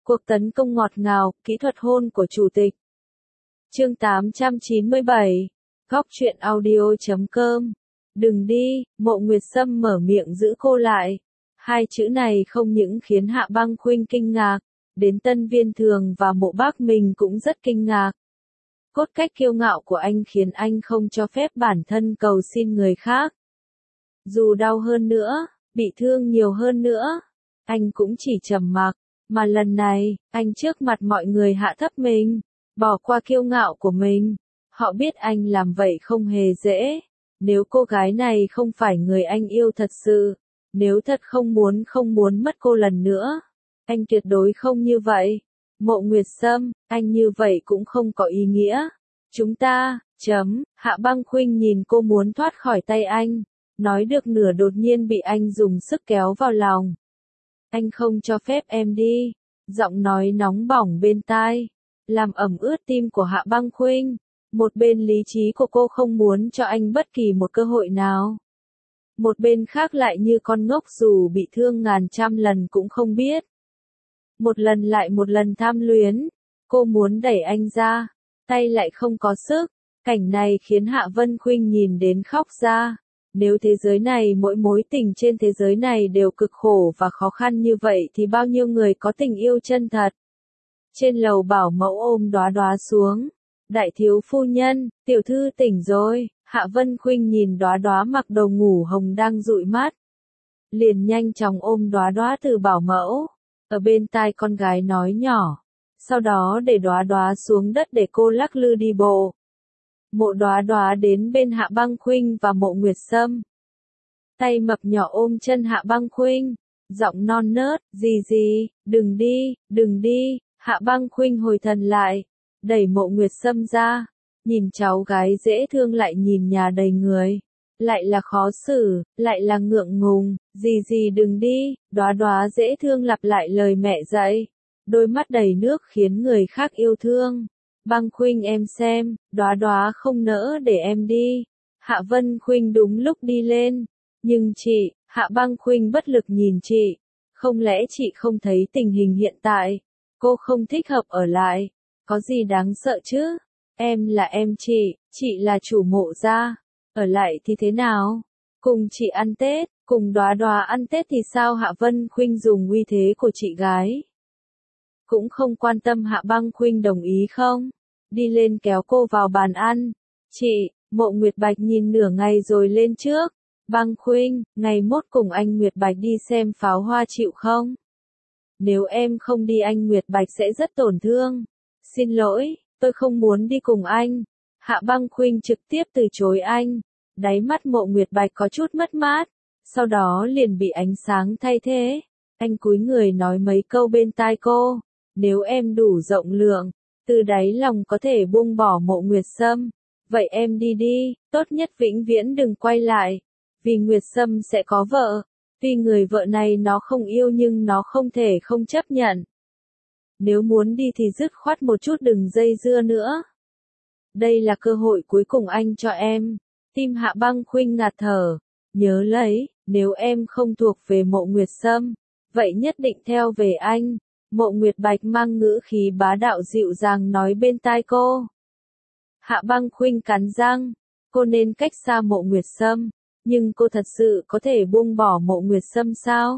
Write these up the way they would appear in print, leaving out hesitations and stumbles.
Cuộc tấn công ngọt ngào, kỹ thuật hôn của chủ tịch. Chương 897. Góc truyện audio.com. Đừng đi, Mộ Nguyệt Sâm mở miệng giữ cô lại. Hai chữ này không những khiến Hạ Băng Khuynh kinh ngạc, đến Tân Viên Thường và Mộ Bác mình cũng rất kinh ngạc. Cốt cách kiêu ngạo của anh khiến anh không cho phép bản thân cầu xin người khác. Dù đau hơn nữa, bị thương nhiều hơn nữa, anh cũng chỉ trầm mặc. Mà lần này, anh trước mặt mọi người hạ thấp mình, bỏ qua kiêu ngạo của mình. Họ biết anh làm vậy không hề dễ. Nếu cô gái này không phải người anh yêu thật sự, nếu thật không muốn mất cô lần nữa, anh tuyệt đối không như vậy. Mộ Nguyệt Sâm, anh như vậy cũng không có ý nghĩa. Chúng ta, Hạ Băng Khuynh nhìn cô muốn thoát khỏi tay anh, nói được nửa đột nhiên bị anh dùng sức kéo vào lòng. Anh không cho phép em đi. Giọng nói nóng bỏng bên tai, làm ẩm ướt tim của Hạ Băng Khuynh. Một bên lý trí của cô không muốn cho anh bất kỳ một cơ hội nào. Một bên khác lại như con ngốc dù bị thương ngàn trăm lần cũng không biết. Một lần lại một lần tham luyến, cô muốn đẩy anh ra, tay lại không có sức. Cảnh này khiến Hạ Vân Khuynh nhìn đến khóc ra. Nếu thế giới này mỗi mối tình trên thế giới này đều cực khổ và khó khăn như vậy thì bao nhiêu người có tình yêu chân thật. Trên lầu bảo mẫu ôm Đóa Đóa xuống. Đại thiếu phu nhân, tiểu thư tỉnh rồi. Hạ Vân Khuynh nhìn Đóa Đóa mặc đồ ngủ hồng đang dụi mắt. Liền nhanh chóng ôm Đóa Đóa từ bảo mẫu. Ở bên tai con gái nói nhỏ. Sau đó để Đóa Đóa xuống đất để cô lắc lư đi bộ. Mộ Đóa Đóa đến bên Hạ Băng Khuynh và Mộ Nguyệt Sâm. Tay mập nhỏ ôm chân Hạ Băng Khuynh, giọng non nớt, gì, đừng đi. Hạ Băng Khuynh hồi thần lại, đẩy Mộ Nguyệt Sâm ra, nhìn cháu gái dễ thương lại nhìn nhà đầy người, lại là khó xử, lại là ngượng ngùng, gì đừng đi. Đóa Đóa dễ thương lặp lại lời mẹ dạy, đôi mắt đầy nước khiến người khác yêu thương. Băng Khuynh em xem, Đóa Đóa không nỡ để em đi. Hạ Vân Khuynh đúng lúc đi lên. Nhưng chị, Hạ Băng Khuynh bất lực nhìn chị. Không lẽ chị không thấy tình hình hiện tại? Cô không thích hợp ở lại. Có gì đáng sợ chứ? Em là em chị là chủ Mộ gia. Ở lại thì thế nào? Cùng chị ăn Tết, cùng Đóa Đóa ăn Tết thì sao? Hạ Vân Khuynh dùng uy thế của chị gái. Cũng không quan tâm Hạ Băng Khuynh đồng ý không? Đi lên kéo cô vào bàn ăn. Chị, Mộ Nguyệt Bạch nhìn nửa ngày rồi lên trước. Băng Khuynh, ngày mốt cùng anh Nguyệt Bạch đi xem pháo hoa chịu không? Nếu em không đi anh Nguyệt Bạch sẽ rất tổn thương. Xin lỗi, tôi không muốn đi cùng anh. Hạ Băng Khuynh trực tiếp từ chối anh. Đáy mắt Mộ Nguyệt Bạch có chút mất mát. Sau đó liền bị ánh sáng thay thế. Anh cúi người nói mấy câu bên tai cô. Nếu em đủ rộng lượng, từ đáy lòng có thể buông bỏ Mộ Nguyệt Sâm, vậy em đi, tốt nhất vĩnh viễn đừng quay lại. Vì Nguyệt Sâm sẽ có vợ. Tuy người vợ này nó không yêu nhưng nó không thể không chấp nhận. Nếu muốn đi thì dứt khoát một chút đừng dây dưa nữa. Đây là cơ hội cuối cùng anh cho em. Tim Hạ Băng Khuynh ngạt thở. Nhớ lấy, nếu em không thuộc về Mộ Nguyệt Sâm, vậy nhất định theo về anh. Mộ Nguyệt Bạch mang ngữ khí bá đạo dịu dàng nói bên tai cô. Hạ Băng Khuynh cắn răng. Cô nên cách xa Mộ Nguyệt Sâm. Nhưng cô thật sự có thể buông bỏ Mộ Nguyệt Sâm sao?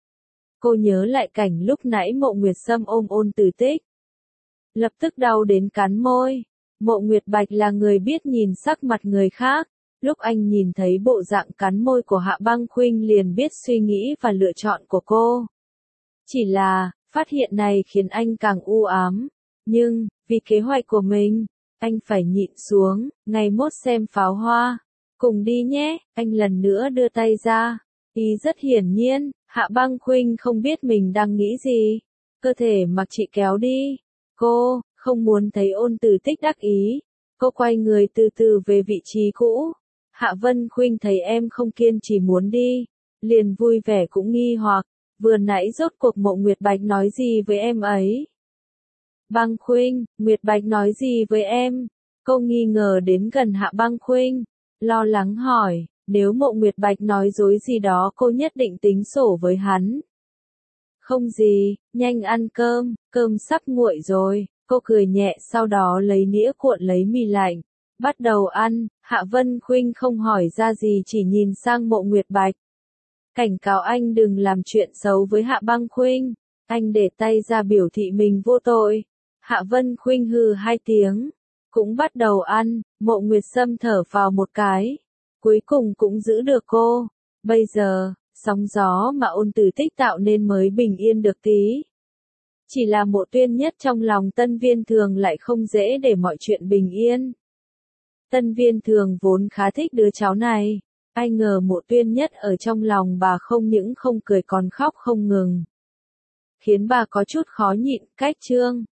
Cô nhớ lại cảnh lúc nãy Mộ Nguyệt Sâm ôm Ôn Tử Tích. Lập tức đau đến cắn môi. Mộ Nguyệt Bạch là người biết nhìn sắc mặt người khác. Lúc anh nhìn thấy bộ dạng cắn môi của Hạ Băng Khuynh liền biết suy nghĩ và lựa chọn của cô. Chỉ là, phát hiện này khiến anh càng u ám. Nhưng, vì kế hoạch của mình, anh phải nhịn xuống, ngày mốt xem pháo hoa. Cùng đi nhé, anh lần nữa đưa tay ra. Ý rất hiển nhiên, Hạ Băng Khuynh không biết mình đang nghĩ gì. Cơ thể mặc chị kéo đi. Cô, không muốn thấy Ôn Tử Tích đắc ý. Cô quay người từ từ về vị trí cũ. Hạ Vân Khuynh thấy em không kiên trì muốn đi. Liền vui vẻ cũng nghi hoặc. Vừa nãy rốt cuộc Mộ Nguyệt Bạch nói gì với em ấy? Băng Khuynh, Nguyệt Bạch nói gì với em? Cô nghi ngờ đến gần Hạ Băng Khuynh. Lo lắng hỏi, nếu Mộ Nguyệt Bạch nói dối gì đó cô nhất định tính sổ với hắn. Không gì, nhanh ăn cơm, cơm sắp nguội rồi. Cô cười nhẹ sau đó lấy nĩa cuộn lấy mì lạnh. Bắt đầu ăn, Hạ Vân Khuynh không hỏi ra gì chỉ nhìn sang Mộ Nguyệt Bạch. Cảnh cáo anh đừng làm chuyện xấu với Hạ Băng Khuynh. Anh để tay ra biểu thị mình vô tội. Hạ Vân Khuynh hừ hai tiếng. Cũng bắt đầu ăn, Mộ Nguyệt Sâm thở vào một cái. Cuối cùng cũng giữ được cô. Bây giờ, sóng gió mà Ôn Tử Tích tạo nên mới bình yên được tí. Chỉ là Mộ Tuyên Nhất trong lòng Tân Viên Thường lại không dễ để mọi chuyện bình yên. Tân Viên Thường vốn khá thích đứa cháu này. Ai ngờ Mộ Tuyên Nhất ở trong lòng bà không những không cười còn khóc không ngừng. Khiến bà có chút khó nhịn, cách Trương